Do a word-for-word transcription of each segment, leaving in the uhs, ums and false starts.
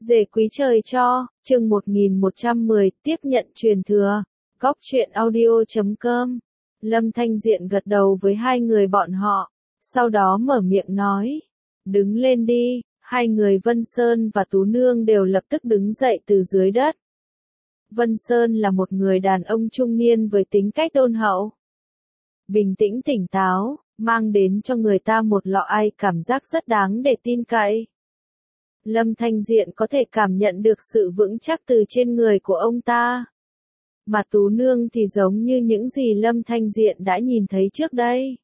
Dề quý trời cho, chương một nghìn một trăm mười, tiếp nhận truyền thừa. Góc truyện audio chấm com. Lâm Thanh Diện gật đầu với hai người bọn họ, sau đó mở miệng nói. Đứng lên đi, hai người Vân Sơn và Tú Nương đều lập tức đứng dậy từ dưới đất. Vân Sơn là một người đàn ông trung niên với tính cách đôn hậu. Bình tĩnh tỉnh táo, mang đến cho người ta một lọ ai cảm giác rất đáng để tin cậy. Lâm Thanh Diện có thể cảm nhận được sự vững chắc từ trên người của ông ta. Mà Tú Nương thì giống như những gì Lâm Thanh Diện đã nhìn thấy trước đây.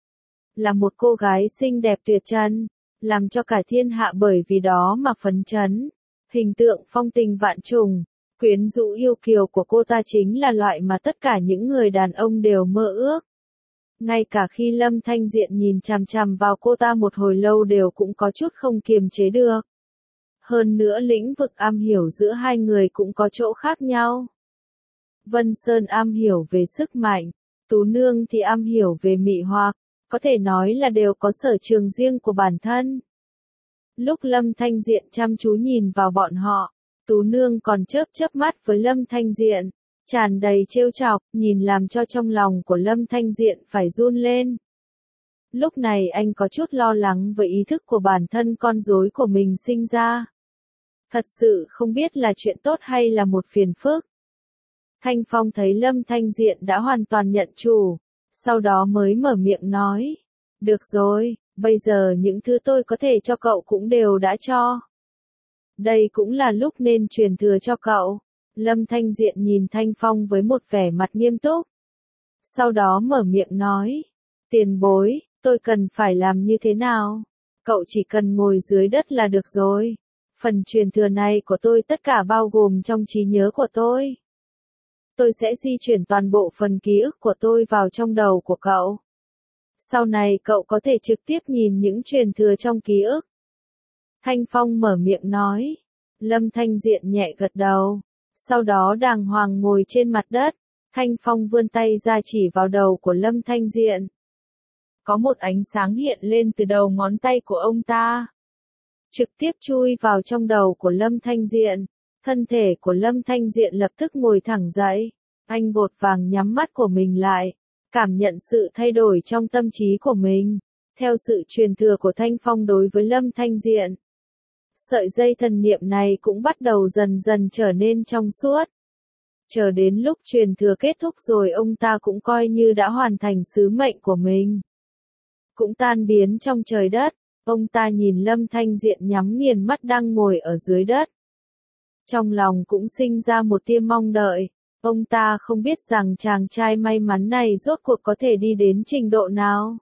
Là một cô gái xinh đẹp tuyệt trần, làm cho cả thiên hạ bởi vì đó mà phấn chấn. Hình tượng phong tình vạn trùng, quyến rũ yêu kiều của cô ta chính là loại mà tất cả những người đàn ông đều mơ ước. Ngay cả khi Lâm Thanh Diện nhìn chằm chằm vào cô ta một hồi lâu đều cũng có chút không kiềm chế được. Hơn nữa lĩnh vực am hiểu giữa hai người cũng có chỗ khác nhau. Vân Sơn am hiểu về sức mạnh, Tú Nương thì am hiểu về mị hoặc, có thể nói là đều có sở trường riêng của bản thân. Lúc Lâm Thanh Diện chăm chú nhìn vào bọn họ, Tú Nương còn chớp chớp mắt với Lâm Thanh Diện, tràn đầy trêu chọc, nhìn làm cho trong lòng của Lâm Thanh Diện phải run lên. Lúc này anh có chút lo lắng với ý thức của bản thân con rối của mình sinh ra. Thật sự không biết là chuyện tốt hay là một phiền phức. Thanh Phong thấy Lâm Thanh Diện đã hoàn toàn nhận chủ, sau đó mới mở miệng nói. Được rồi, bây giờ những thứ tôi có thể cho cậu cũng đều đã cho. Đây cũng là lúc nên truyền thừa cho cậu. Lâm Thanh Diện nhìn Thanh Phong với một vẻ mặt nghiêm túc. Sau đó mở miệng nói. Tiền bối, tôi cần phải làm như thế nào? Cậu chỉ cần ngồi dưới đất là được rồi. Phần truyền thừa này của tôi tất cả bao gồm trong trí nhớ của tôi. Tôi sẽ di chuyển toàn bộ phần ký ức của tôi vào trong đầu của cậu. Sau này cậu có thể trực tiếp nhìn những truyền thừa trong ký ức. Thanh Phong mở miệng nói. Lâm Thanh Diện nhẹ gật đầu. Sau đó đàng hoàng ngồi trên mặt đất. Thanh Phong vươn tay ra chỉ vào đầu của Lâm Thanh Diện. Có một ánh sáng hiện lên từ đầu ngón tay của ông ta. Trực tiếp chui vào trong đầu của Lâm Thanh Diện. Thân thể của Lâm Thanh Diện lập tức ngồi thẳng dậy. Anh vội vàng nhắm mắt của mình lại. Cảm nhận sự thay đổi trong tâm trí của mình. Theo sự truyền thừa của Thanh Phong đối với Lâm Thanh Diện. Sợi dây thần niệm này cũng bắt đầu dần dần trở nên trong suốt. Chờ đến lúc truyền thừa kết thúc rồi ông ta cũng coi như đã hoàn thành sứ mệnh của mình. Cũng tan biến trong trời đất. Ông ta nhìn Lâm Thanh Diện nhắm nghiền mắt đang ngồi ở dưới đất. Trong lòng cũng sinh ra một tia mong đợi. Ông ta không biết rằng chàng trai may mắn này rốt cuộc có thể đi đến trình độ nào.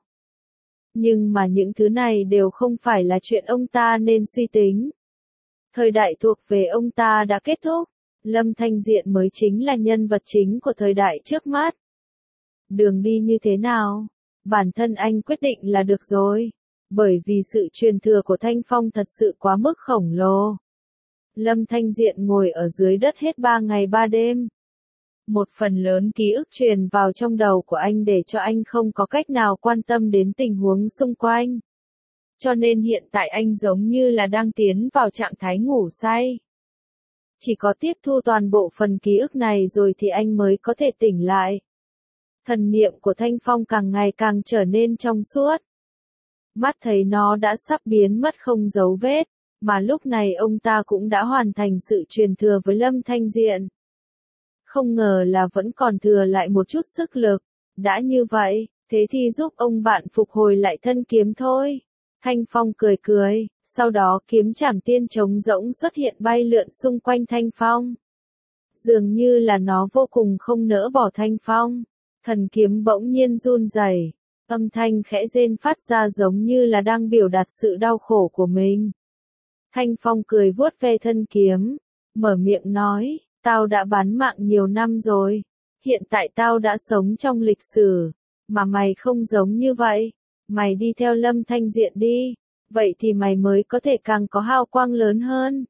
Nhưng mà những thứ này đều không phải là chuyện ông ta nên suy tính. Thời đại thuộc về ông ta đã kết thúc. Lâm Thanh Diện mới chính là nhân vật chính của thời đại trước mắt. Đường đi như thế nào? Bản thân anh quyết định là được rồi. Bởi vì sự truyền thừa của Thanh Phong thật sự quá mức khổng lồ. Lâm Thanh Diện ngồi ở dưới đất hết ba ngày ba đêm. Một phần lớn ký ức truyền vào trong đầu của anh để cho anh không có cách nào quan tâm đến tình huống xung quanh. Cho nên hiện tại anh giống như là đang tiến vào trạng thái ngủ say. Chỉ có tiếp thu toàn bộ phần ký ức này rồi thì anh mới có thể tỉnh lại. Thần niệm của Thanh Phong càng ngày càng trở nên trong suốt. Mắt thấy nó đã sắp biến mất không dấu vết, mà lúc này ông ta cũng đã hoàn thành sự truyền thừa với Lâm Thanh Diện. Không ngờ là vẫn còn thừa lại một chút sức lực, đã như vậy, thế thì giúp ông bạn phục hồi lại thân kiếm thôi. Thanh Phong cười cười, sau đó kiếm trảm tiên trống rỗng xuất hiện bay lượn xung quanh Thanh Phong. Dường như là nó vô cùng không nỡ bỏ Thanh Phong, thần kiếm bỗng nhiên run rẩy. Âm thanh khẽ rên phát ra giống như là đang biểu đạt sự đau khổ của mình. Thanh Phong cười vuốt ve thân kiếm, mở miệng nói, tao đã bán mạng nhiều năm rồi, hiện tại tao đã sống trong lịch sử, mà mày không giống như vậy, mày đi theo Lâm Thanh Diện đi, vậy thì mày mới có thể càng có hào quang lớn hơn.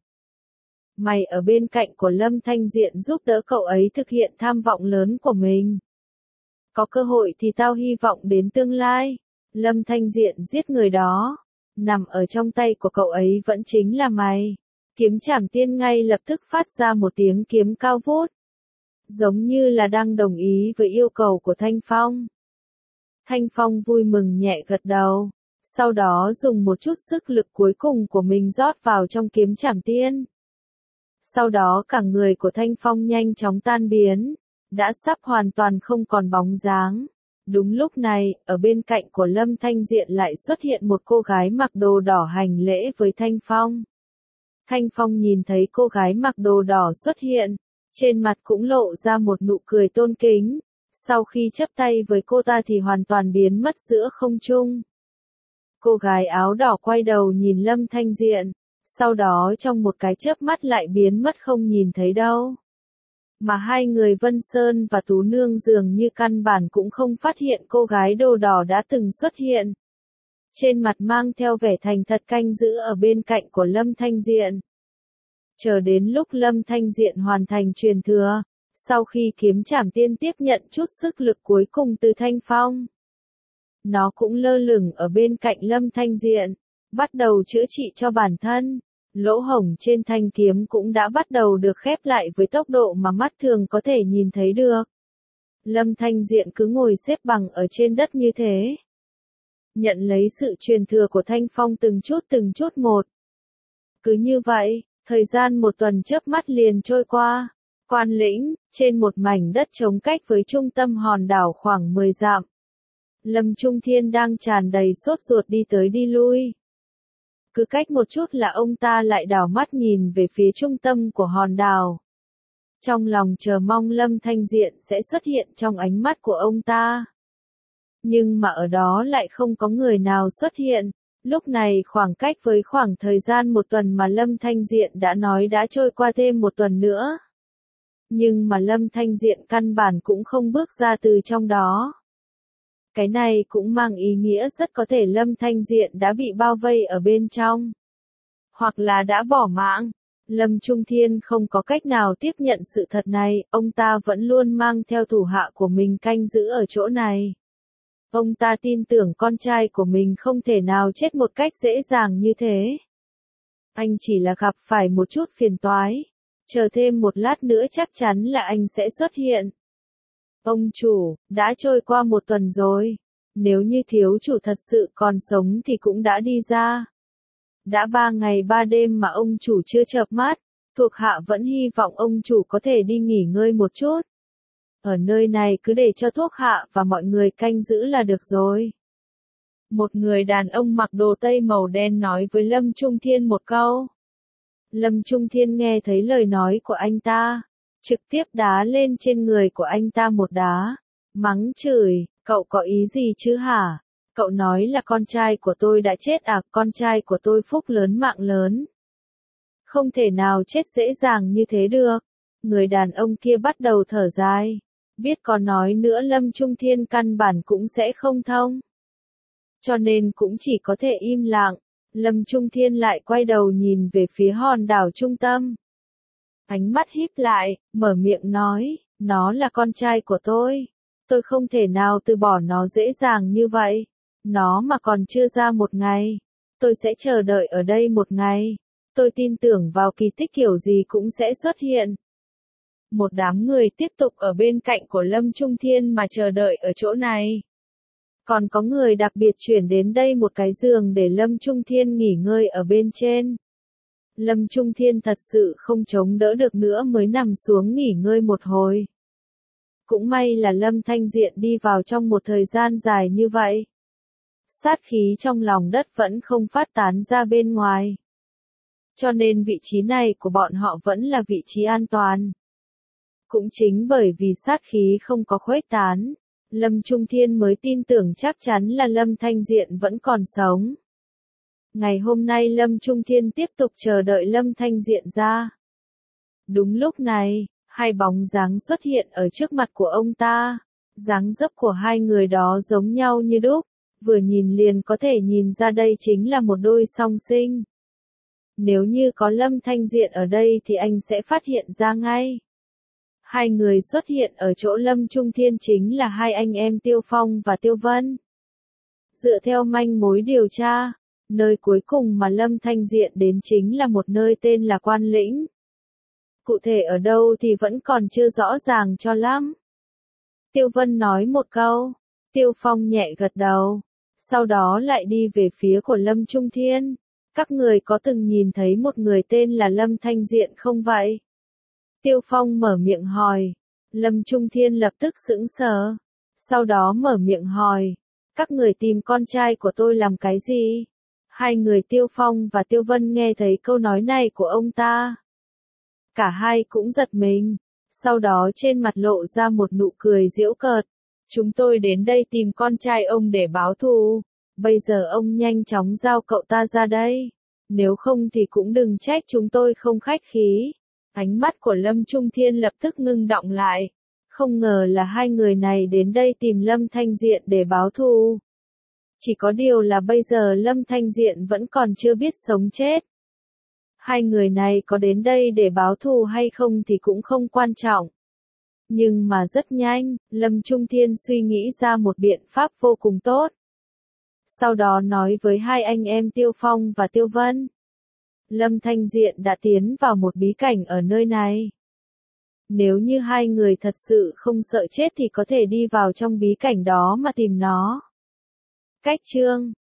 Mày ở bên cạnh của Lâm Thanh Diện giúp đỡ cậu ấy thực hiện tham vọng lớn của mình. Có cơ hội thì tao hy vọng đến tương lai, Lâm Thanh Diện giết người đó, nằm ở trong tay của cậu ấy vẫn chính là mày. Kiếm Trảm Tiên ngay lập tức phát ra một tiếng kiếm cao vút, giống như là đang đồng ý với yêu cầu của Thanh Phong. Thanh Phong vui mừng nhẹ gật đầu, sau đó dùng một chút sức lực cuối cùng của mình rót vào trong Kiếm Trảm Tiên. Sau đó cả người của Thanh Phong nhanh chóng tan biến, đã sắp hoàn toàn không còn bóng dáng. Đúng lúc này, ở bên cạnh của Lâm Thanh Diện lại xuất hiện một cô gái mặc đồ đỏ hành lễ với Thanh Phong. Thanh Phong nhìn thấy cô gái mặc đồ đỏ xuất hiện, trên mặt cũng lộ ra một nụ cười tôn kính, sau khi chắp tay với cô ta thì hoàn toàn biến mất giữa không trung. Cô gái áo đỏ quay đầu nhìn Lâm Thanh Diện, sau đó trong một cái chớp mắt lại biến mất không nhìn thấy đâu. Mà hai người Vân Sơn và Tú Nương dường như căn bản cũng không phát hiện cô gái đồ đỏ đã từng xuất hiện. Trên mặt mang theo vẻ thành thật canh giữ ở bên cạnh của Lâm Thanh Diện. Chờ đến lúc Lâm Thanh Diện hoàn thành truyền thừa, sau khi Kiếm Trảm Tiên tiếp nhận chút sức lực cuối cùng từ Thanh Phong, nó cũng lơ lửng ở bên cạnh Lâm Thanh Diện, bắt đầu chữa trị cho bản thân. Lỗ hổng trên thanh kiếm cũng đã bắt đầu được khép lại với tốc độ mà mắt thường có thể nhìn thấy được. Lâm Thanh Diện cứ ngồi xếp bằng ở trên đất như thế, nhận lấy sự truyền thừa của Thanh Phong từng chút từng chút một. Cứ như vậy, thời gian một tuần chớp mắt liền trôi qua. Quan Lĩnh, trên một mảnh đất trống cách với trung tâm hòn đảo khoảng mười dặm. Lâm Trung Thiên đang tràn đầy sốt ruột đi tới đi lui. Cứ cách một chút là ông ta lại đảo mắt nhìn về phía trung tâm của hòn đảo. Trong lòng chờ mong Lâm Thanh Diện sẽ xuất hiện trong ánh mắt của ông ta. Nhưng mà ở đó lại không có người nào xuất hiện. Lúc này khoảng cách với khoảng thời gian một tuần mà Lâm Thanh Diện đã nói đã trôi qua thêm một tuần nữa. Nhưng mà Lâm Thanh Diện căn bản cũng không bước ra từ trong đó. Cái này cũng mang ý nghĩa rất có thể Lâm Thanh Diện đã bị bao vây ở bên trong. Hoặc là đã bỏ mạng. Lâm Trung Thiên không có cách nào tiếp nhận sự thật này, ông ta vẫn luôn mang theo thủ hạ của mình canh giữ ở chỗ này. Ông ta tin tưởng con trai của mình không thể nào chết một cách dễ dàng như thế. Anh chỉ là gặp phải một chút phiền toái. Chờ thêm một lát nữa chắc chắn là anh sẽ xuất hiện. Ông chủ, đã trôi qua một tuần rồi. Nếu như thiếu chủ thật sự còn sống thì cũng đã đi ra. Đã ba ngày ba đêm mà ông chủ chưa chợp mắt, thuộc hạ vẫn hy vọng ông chủ có thể đi nghỉ ngơi một chút. Ở nơi này cứ để cho thuộc hạ và mọi người canh giữ là được rồi. Một người đàn ông mặc đồ tây màu đen nói với Lâm Trung Thiên một câu. Lâm Trung Thiên nghe thấy lời nói của anh ta, trực tiếp đá lên trên người của anh ta một đá, mắng chửi, cậu có ý gì chứ hả? Cậu nói là con trai của tôi đã chết à? Con trai của tôi phúc lớn mạng lớn. Không thể nào chết dễ dàng như thế được. Người đàn ông kia bắt đầu thở dài. Biết có nói nữa Lâm Trung Thiên căn bản cũng sẽ không thông. Cho nên cũng chỉ có thể im lặng. Lâm Trung Thiên lại quay đầu nhìn về phía hòn đảo trung tâm. Ánh mắt híp lại, mở miệng nói, nó là con trai của tôi. Tôi không thể nào từ bỏ nó dễ dàng như vậy. Nó mà còn chưa ra một ngày. Tôi sẽ chờ đợi ở đây một ngày. Tôi tin tưởng vào kỳ tích kiểu gì cũng sẽ xuất hiện. Một đám người tiếp tục ở bên cạnh của Lâm Trung Thiên mà chờ đợi ở chỗ này. Còn có người đặc biệt chuyển đến đây một cái giường để Lâm Trung Thiên nghỉ ngơi ở bên trên. Lâm Trung Thiên thật sự không chống đỡ được nữa mới nằm xuống nghỉ ngơi một hồi. Cũng may là Lâm Thanh Diện đi vào trong một thời gian dài như vậy. Sát khí trong lòng đất vẫn không phát tán ra bên ngoài. Cho nên vị trí này của bọn họ vẫn là vị trí an toàn. Cũng chính bởi vì sát khí không có khuếch tán, Lâm Trung Thiên mới tin tưởng chắc chắn là Lâm Thanh Diện vẫn còn sống. Ngày hôm nay Lâm Trung Thiên tiếp tục chờ đợi Lâm Thanh Diện ra. Đúng lúc này, hai bóng dáng xuất hiện ở trước mặt của ông ta. Dáng dấp của hai người đó giống nhau như đúc, vừa nhìn liền có thể nhìn ra đây chính là một đôi song sinh. Nếu như có Lâm Thanh Diện ở đây thì anh sẽ phát hiện ra ngay. Hai người xuất hiện ở chỗ Lâm Trung Thiên chính là hai anh em Tiêu Phong và Tiêu Vân. Dựa theo manh mối điều tra, Nơi cuối cùng mà Lâm Thanh Diện đến chính là một nơi tên là Quan Lĩnh. Cụ thể ở đâu thì vẫn còn chưa rõ ràng cho lắm. Tiêu Vân nói một câu, Tiêu Phong nhẹ gật đầu, sau đó lại đi về phía của Lâm Trung Thiên. Các người có từng nhìn thấy một người tên là Lâm Thanh Diện không vậy? Tiêu Phong mở miệng hỏi. Lâm Trung Thiên lập tức sững sờ, sau đó mở miệng hỏi, các người tìm con trai của tôi làm cái gì? Hai người Tiêu Phong và Tiêu Vân nghe thấy câu nói này của ông ta. Cả hai cũng giật mình, sau đó trên mặt lộ ra một nụ cười giễu cợt. Chúng tôi đến đây tìm con trai ông để báo thù, bây giờ ông nhanh chóng giao cậu ta ra đây, nếu không thì cũng đừng trách chúng tôi không khách khí. Ánh mắt của Lâm Trung Thiên lập tức ngưng đọng lại, không ngờ là hai người này đến đây tìm Lâm Thanh Diện để báo thù. Chỉ có điều là bây giờ Lâm Thanh Diện vẫn còn chưa biết sống chết. Hai người này có đến đây để báo thù hay không thì cũng không quan trọng. Nhưng mà rất nhanh, Lâm Trung Thiên suy nghĩ ra một biện pháp vô cùng tốt. Sau đó nói với hai anh em Tiêu Phong và Tiêu Vân. Lâm Thanh Diện đã tiến vào một bí cảnh ở nơi này. Nếu như hai người thật sự không sợ chết thì có thể đi vào trong bí cảnh đó mà tìm nó. Cách chương